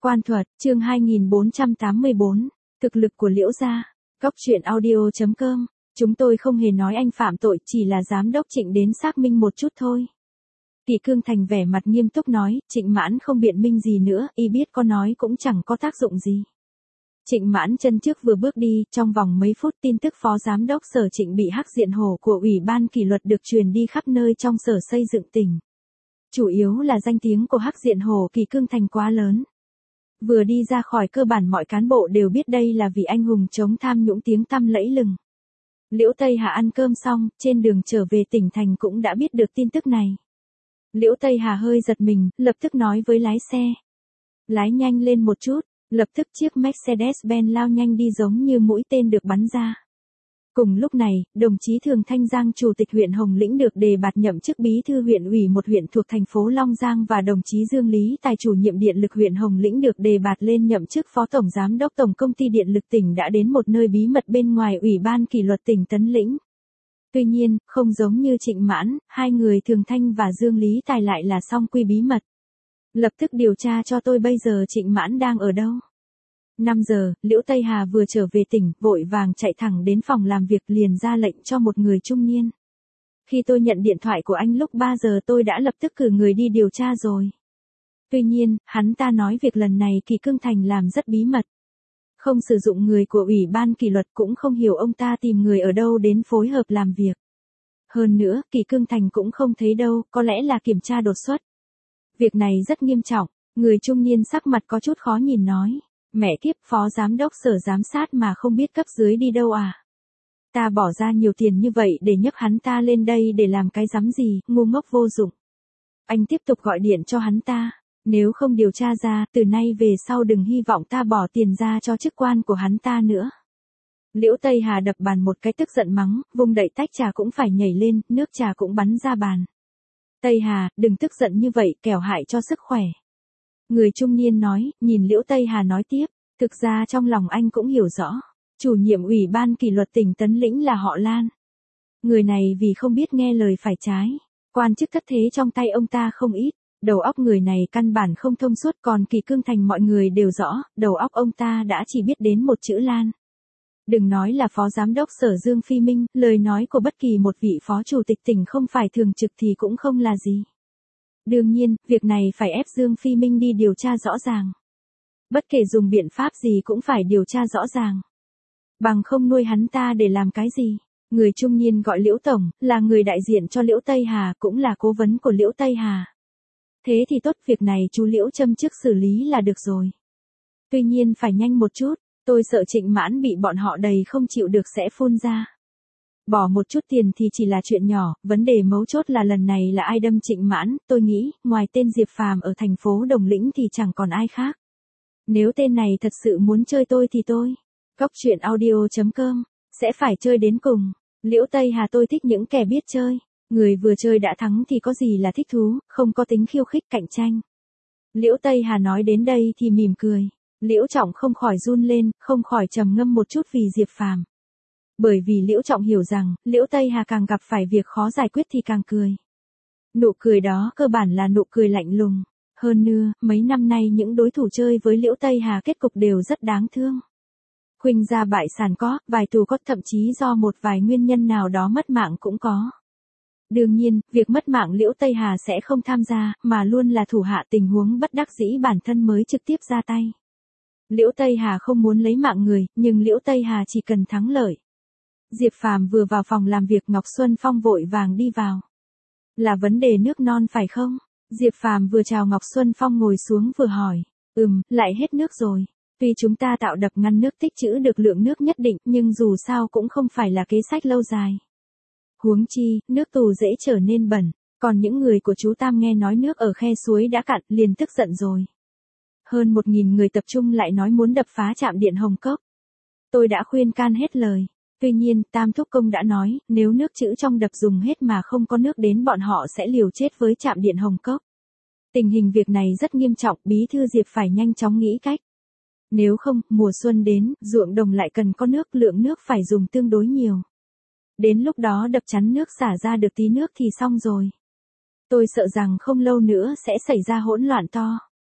Quan thuật, chương 2484, thực lực của Liễu gia. Góc truyện audio.com. Chúng tôi không hề nói anh phạm tội, chỉ là giám đốc Trịnh đến xác minh một chút thôi. Kỷ Cương Thành vẻ mặt nghiêm túc nói, Trịnh Mãn không biện minh gì nữa, y biết có nói cũng chẳng có tác dụng gì. Trịnh Mãn chân trước vừa bước đi, trong vòng mấy phút tin tức phó giám đốc sở Trịnh bị hắc diện hổ của Ủy ban kỷ luật được truyền đi khắp nơi trong sở xây dựng tỉnh. Chủ yếu là danh tiếng của hắc diện hổ Kỷ Cương Thành quá lớn. Vừa đi ra khỏi cơ bản mọi cán bộ đều biết đây là vị anh hùng chống tham nhũng tiếng tăm lẫy lừng. Liễu Tây Hà ăn cơm xong, trên đường trở về tỉnh thành cũng đã biết được tin tức này. Liễu Tây Hà hơi giật mình, lập tức nói với lái xe. Lái nhanh lên một chút, lập tức chiếc Mercedes-Benz lao nhanh đi giống như mũi tên được bắn ra. Cùng lúc này, đồng chí Thường Thanh Giang chủ tịch huyện Hồng Lĩnh được đề bạt nhậm chức bí thư huyện ủy một huyện thuộc thành phố Long Giang và đồng chí Dương Lý Tài chủ nhiệm điện lực huyện Hồng Lĩnh được đề bạt lên nhậm chức phó tổng giám đốc tổng công ty điện lực tỉnh đã đến một nơi bí mật bên ngoài ủy ban kỷ luật tỉnh Tấn Lĩnh. Tuy nhiên, không giống như Trịnh Mãn, hai người Thường Thanh và Dương Lý Tài lại là song quy bí mật. Lập tức điều tra cho tôi bây giờ Trịnh Mãn đang ở đâu. 5 giờ, Liễu Tây Hà vừa trở về tỉnh, vội vàng chạy thẳng đến phòng làm việc liền ra lệnh cho một người trung niên. Khi tôi nhận điện thoại của anh lúc 3 giờ tôi đã lập tức cử người đi điều tra rồi. Tuy nhiên, hắn ta nói việc lần này Kỷ Cương Thành làm rất bí mật. Không sử dụng người của Ủy ban kỷ luật cũng không hiểu ông ta tìm người ở đâu đến phối hợp làm việc. Hơn nữa, Kỷ Cương Thành cũng không thấy đâu, có lẽ là kiểm tra đột xuất. Việc này rất nghiêm trọng, người trung niên sắc mặt có chút khó nhìn nói. Mẹ kiếp, phó giám đốc sở giám sát mà không biết cấp dưới đi đâu à? Ta bỏ ra nhiều tiền như vậy để nhấc hắn ta lên đây để làm cái rắm gì, ngu ngốc vô dụng. Anh tiếp tục gọi điện cho hắn ta, nếu không điều tra ra, từ nay về sau đừng hy vọng ta bỏ tiền ra cho chức quan của hắn ta nữa. Liễu Tây Hà đập bàn một cái tức giận mắng, vung đậy tách trà cũng phải nhảy lên, nước trà cũng bắn ra bàn. Tây Hà, đừng tức giận như vậy, kẻo hại cho sức khỏe. Người trung niên nói, nhìn Liễu Tây Hà nói tiếp, thực ra trong lòng anh cũng hiểu rõ, chủ nhiệm ủy ban kỷ luật tỉnh Tấn Lĩnh là họ Lan. Người này vì không biết nghe lời phải trái, quan chức thất thế trong tay ông ta không ít, đầu óc người này căn bản không thông suốt còn Kỷ Cương Thành mọi người đều rõ, đầu óc ông ta đã chỉ biết đến một chữ Lan. Đừng nói là phó giám đốc sở Dương Phi Minh, lời nói của bất kỳ một vị phó chủ tịch tỉnh không phải thường trực thì cũng không là gì. Đương nhiên, việc này phải ép Dương Phi Minh đi điều tra rõ ràng. Bất kể dùng biện pháp gì cũng phải điều tra rõ ràng. Bằng không nuôi hắn ta để làm cái gì. Người trung niên gọi Liễu Tổng, là người đại diện cho Liễu Tây Hà, cũng là cố vấn của Liễu Tây Hà. Thế thì tốt, việc này chú Liễu châm trước xử lý là được rồi. Tuy nhiên phải nhanh một chút, tôi sợ Trịnh Mãn bị bọn họ đầy không chịu được sẽ phun ra. Bỏ một chút tiền thì chỉ là chuyện nhỏ, vấn đề mấu chốt là lần này là ai đâm Trịnh Mãn, tôi nghĩ, ngoài tên Diệp Phàm ở thành phố Đồng Lĩnh thì chẳng còn ai khác. Nếu tên này thật sự muốn chơi tôi thì tôi, góc truyện audio.com, sẽ phải chơi đến cùng. Liễu Tây Hà, tôi thích những kẻ biết chơi, người vừa chơi đã thắng thì có gì là thích thú, không có tính khiêu khích cạnh tranh. Liễu Tây Hà nói đến đây thì mỉm cười, Liễu Trọng không khỏi run lên, không khỏi trầm ngâm một chút vì Diệp Phàm. Bởi vì Liễu Trọng hiểu rằng, Liễu Tây Hà càng gặp phải việc khó giải quyết thì càng cười. Nụ cười đó cơ bản là nụ cười lạnh lùng. Hơn nữa, mấy năm nay những đối thủ chơi với Liễu Tây Hà kết cục đều rất đáng thương. Khuynh gia bại sản có, vài tù có, thậm chí do một vài nguyên nhân nào đó mất mạng cũng có. Đương nhiên, việc mất mạng Liễu Tây Hà sẽ không tham gia, mà luôn là thủ hạ tình huống bất đắc dĩ bản thân mới trực tiếp ra tay. Liễu Tây Hà không muốn lấy mạng người, nhưng Liễu Tây Hà chỉ cần thắng lợi. Diệp Phàm vừa vào phòng làm việc Ngọc Xuân Phong vội vàng đi vào. Là vấn đề nước non phải không? Diệp Phàm vừa chào Ngọc Xuân Phong ngồi xuống vừa hỏi. Lại hết nước rồi. Tuy chúng ta tạo đập ngăn nước tích trữ được lượng nước nhất định, nhưng dù sao cũng không phải là kế sách lâu dài. Huống chi, nước tù dễ trở nên bẩn, còn những người của chú Tam nghe nói nước ở khe suối đã cạn, liền tức giận rồi. Hơn 1.000 người tập trung lại nói muốn đập phá trạm điện Hồng Cốc. Tôi đã khuyên can hết lời. Tuy nhiên, Tam Thúc Công đã nói, nếu nước trữ trong đập dùng hết mà không có nước đến bọn họ sẽ liều chết với trạm điện Hồng Cốc. Tình hình việc này rất nghiêm trọng, Bí thư Diệp phải nhanh chóng nghĩ cách. Nếu không, mùa xuân đến, ruộng đồng lại cần có nước, lượng nước phải dùng tương đối nhiều. Đến lúc đó đập chắn nước xả ra được tí nước thì xong rồi. Tôi sợ rằng không lâu nữa sẽ xảy ra hỗn loạn to.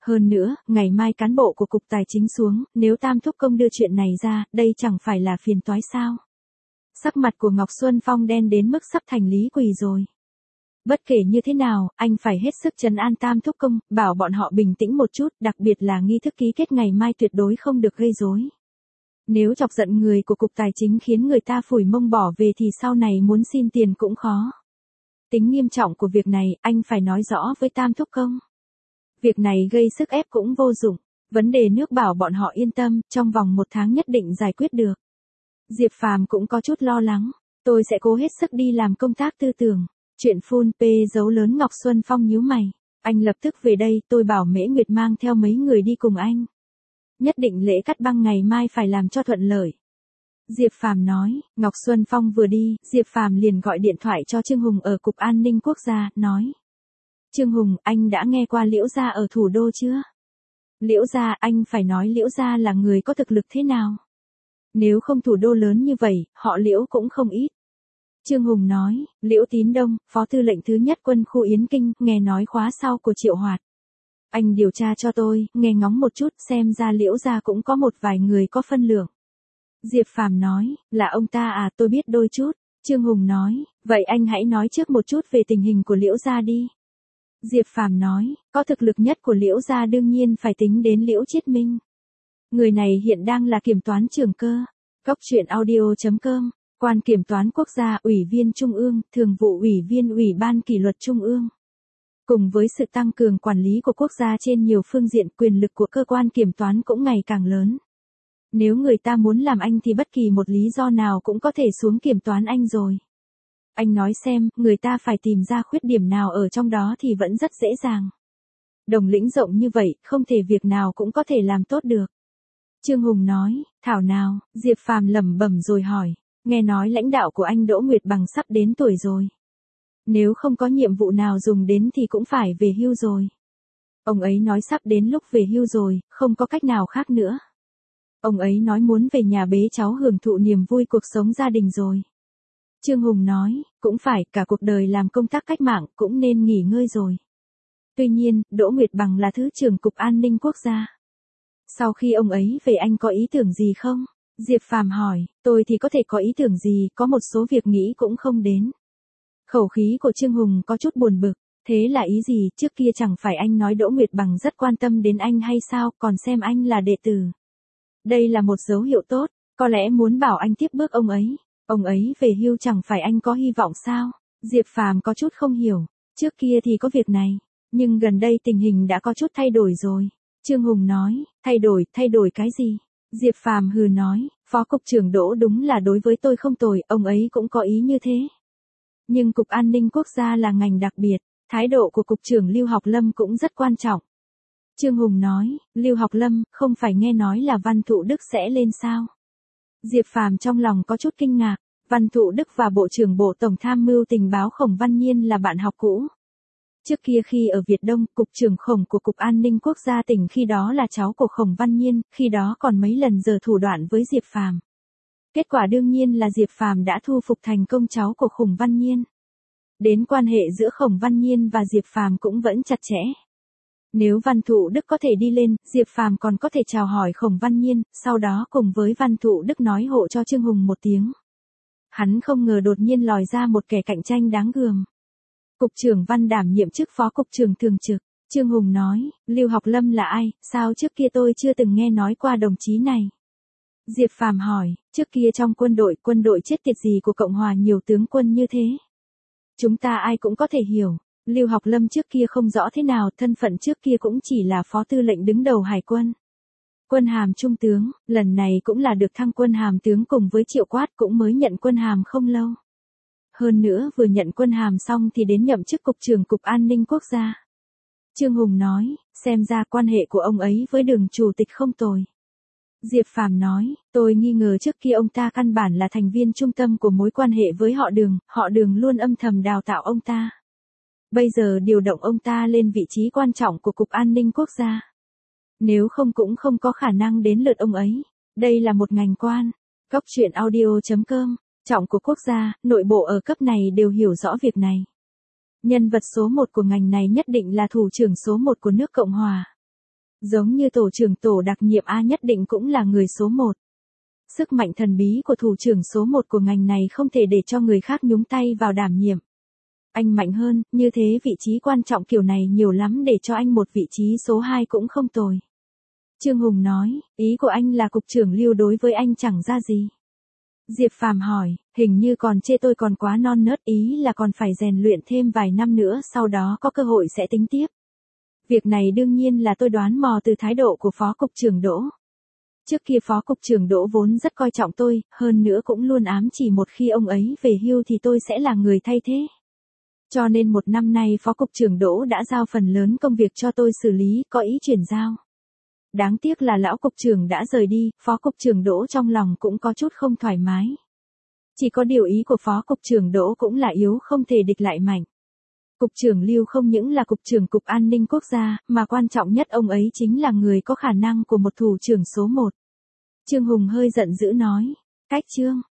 Hơn nữa, ngày mai cán bộ của Cục Tài chính xuống, nếu Tam Thúc Công đưa chuyện này ra, đây chẳng phải là phiền toái sao. Sắc mặt của Ngọc Xuân Phong đen đến mức sắp thành lý quỳ rồi. Bất kể như thế nào, anh phải hết sức trấn an Tam Thúc Công, bảo bọn họ bình tĩnh một chút, đặc biệt là nghi thức ký kết ngày mai tuyệt đối không được gây rối. Nếu chọc giận người của Cục Tài chính khiến người ta phủi mông bỏ về thì sau này muốn xin tiền cũng khó. Tính nghiêm trọng của việc này, anh phải nói rõ với Tam Thúc Công. Việc này gây sức ép cũng vô dụng. Vấn đề nước bảo bọn họ yên tâm, trong vòng 1 tháng nhất định giải quyết được. Diệp Phàm cũng có chút lo lắng. Tôi sẽ cố hết sức đi làm công tác tư tưởng. Chuyện phun p dấu lớn Ngọc Xuân Phong nhíu mày. Anh lập tức về đây, tôi bảo Mễ Nguyệt mang theo mấy người đi cùng anh. Nhất định lễ cắt băng ngày mai phải làm cho thuận lợi. Diệp Phàm nói. Ngọc Xuân Phong vừa đi, Diệp Phàm liền gọi điện thoại cho Trương Hùng ở Cục An ninh Quốc gia, nói. Trương Hùng, anh đã nghe qua Liễu Gia ở thủ đô chưa? Liễu Gia, anh phải nói Liễu Gia là người có thực lực thế nào? Nếu không thủ đô lớn như vậy, họ Liễu cũng không ít. Trương Hùng nói, Liễu Tín Đông, Phó Tư lệnh thứ nhất quân khu Yến Kinh, nghe nói khóa sau của Triệu Hoạt. Anh điều tra cho tôi, nghe ngóng một chút, xem ra Liễu Gia cũng có một vài người có phân lượng. Diệp Phàm nói, là ông ta à, tôi biết đôi chút. Trương Hùng nói, vậy anh hãy nói trước một chút về tình hình của Liễu Gia đi. Diệp Phàm nói, có thực lực nhất của Liễu Gia đương nhiên phải tính đến Liễu Chiết Minh. Người này hiện đang là kiểm toán trưởng cơ. Góc truyện audio.com, quan kiểm toán quốc gia, ủy viên Trung ương, thường vụ ủy viên Ủy ban kỷ luật Trung ương. Cùng với sự tăng cường quản lý của quốc gia trên nhiều phương diện, quyền lực của cơ quan kiểm toán cũng ngày càng lớn. Nếu người ta muốn làm anh thì bất kỳ một lý do nào cũng có thể xuống kiểm toán anh rồi. Anh nói xem, người ta phải tìm ra khuyết điểm nào ở trong đó thì vẫn rất dễ dàng. Đồng lĩnh rộng như vậy, không thể việc nào cũng có thể làm tốt được. Trương Hùng nói, thảo nào, Diệp Phàm lẩm bẩm rồi hỏi, nghe nói lãnh đạo của anh Đỗ Nguyệt Bằng sắp đến tuổi rồi. Nếu không có nhiệm vụ nào dùng đến thì cũng phải về hưu rồi. Ông ấy nói sắp đến lúc về hưu rồi, không có cách nào khác nữa. Ông ấy nói muốn về nhà bế cháu hưởng thụ niềm vui cuộc sống gia đình rồi. Trương Hùng nói, cũng phải, cả cuộc đời làm công tác cách mạng, cũng nên nghỉ ngơi rồi. Tuy nhiên, Đỗ Nguyệt Bằng là Thứ trưởng Cục An ninh Quốc gia. Sau khi ông ấy về anh có ý tưởng gì không? Diệp Phàm hỏi, tôi thì có thể có ý tưởng gì, có một số việc nghĩ cũng không đến. Khẩu khí của Trương Hùng có chút buồn bực, thế là ý gì, trước kia chẳng phải anh nói Đỗ Nguyệt Bằng rất quan tâm đến anh hay sao, còn xem anh là đệ tử. Đây là một dấu hiệu tốt, có lẽ muốn bảo anh tiếp bước ông ấy. Ông ấy về hưu chẳng phải anh có hy vọng sao? Diệp Phàm có chút không hiểu, trước kia thì có việc này, nhưng gần đây tình hình đã có chút thay đổi rồi. Trương Hùng nói, thay đổi cái gì? Diệp Phàm hừ nói, Phó Cục trưởng Đỗ đúng là đối với tôi không tồi, ông ấy cũng có ý như thế. Nhưng Cục An ninh Quốc gia là ngành đặc biệt, thái độ của Cục trưởng Lưu Học Lâm cũng rất quan trọng. Trương Hùng nói, Lưu Học Lâm, không phải nghe nói là Văn Thụ Đức sẽ lên sao? Diệp Phàm trong lòng có chút kinh ngạc, Văn Thụ Đức và Bộ trưởng Bộ Tổng tham mưu tình báo Khổng Văn Nhiên là bạn học cũ. Trước kia khi ở Việt Đông, Cục trưởng Khổng của Cục An ninh Quốc gia tỉnh khi đó là cháu của Khổng Văn Nhiên, khi đó còn mấy lần giở thủ đoạn với Diệp Phàm. Kết quả đương nhiên là Diệp Phàm đã thu phục thành công cháu của Khổng Văn Nhiên. Đến quan hệ giữa Khổng Văn Nhiên và Diệp Phàm cũng vẫn chặt chẽ. Nếu Văn Thụ Đức có thể đi lên, Diệp Phàm còn có thể chào hỏi Khổng Văn Nhiên, sau đó cùng với Văn Thụ Đức nói hộ cho Trương Hùng một tiếng. Hắn không ngờ đột nhiên lòi ra một kẻ cạnh tranh đáng gờm. Cục trưởng Văn đảm nhiệm chức Phó Cục trưởng thường trực. Trương Hùng nói, Lưu Học Lâm là ai, sao trước kia tôi chưa từng nghe nói qua đồng chí này. Diệp Phàm hỏi, trước kia trong quân đội chết tiệt gì của Cộng hòa nhiều tướng quân như thế. Chúng ta ai cũng có thể hiểu. Lưu Học Lâm trước kia không rõ thế nào, thân phận trước kia cũng chỉ là Phó Tư lệnh đứng đầu Hải quân. Quân hàm trung tướng, lần này cũng là được thăng quân hàm tướng cùng với Triệu Quát cũng mới nhận quân hàm không lâu. Hơn nữa vừa nhận quân hàm xong thì đến nhậm chức Cục trưởng Cục An ninh Quốc gia. Trương Hùng nói, xem ra quan hệ của ông ấy với Đường chủ tịch không tồi. Diệp Phàm nói, tôi nghi ngờ trước kia ông ta căn bản là thành viên trung tâm của mối quan hệ với họ Đường luôn âm thầm đào tạo ông ta. Bây giờ điều động ông ta lên vị trí quan trọng của Cục An ninh Quốc gia. Nếu không cũng không có khả năng đến lượt ông ấy. Đây là một ngành quan. Góc truyện audio.com, trọng của quốc gia, nội bộ ở cấp này đều hiểu rõ việc này. Nhân vật số 1 của ngành này nhất định là thủ trưởng số 1 của nước Cộng Hòa. Giống như tổ trưởng tổ đặc nhiệm A nhất định cũng là người số 1. Sức mạnh thần bí của thủ trưởng số 1 của ngành này không thể để cho người khác nhúng tay vào đảm nhiệm. Anh mạnh hơn, như thế vị trí quan trọng kiểu này nhiều lắm, để cho anh một vị trí số 2 cũng không tồi. Trương Hùng nói, ý của anh là cục trưởng Lưu đối với anh chẳng ra gì. Diệp Phàm hỏi, hình như còn chê tôi còn quá non nớt, ý là còn phải rèn luyện thêm vài năm nữa, sau đó có cơ hội sẽ tính tiếp. Việc này đương nhiên là tôi đoán mò từ thái độ của Phó Cục trưởng Đỗ. Trước kia Phó Cục trưởng Đỗ vốn rất coi trọng tôi, hơn nữa cũng luôn ám chỉ một khi ông ấy về hưu thì tôi sẽ là người thay thế. Cho nên một năm nay Phó Cục trưởng Đỗ đã giao phần lớn công việc cho tôi xử lý, có ý chuyển giao. Đáng tiếc là lão cục trưởng đã rời đi, Phó Cục trưởng Đỗ trong lòng cũng có chút không thoải mái. Chỉ có điều ý của Phó Cục trưởng Đỗ cũng là yếu không thể địch lại mạnh. Cục trưởng Lưu không những là Cục trưởng Cục An ninh Quốc gia, mà quan trọng nhất ông ấy chính là người có khả năng của một thủ trưởng số 1. Trương Hùng hơi giận dữ nói, cách Trương,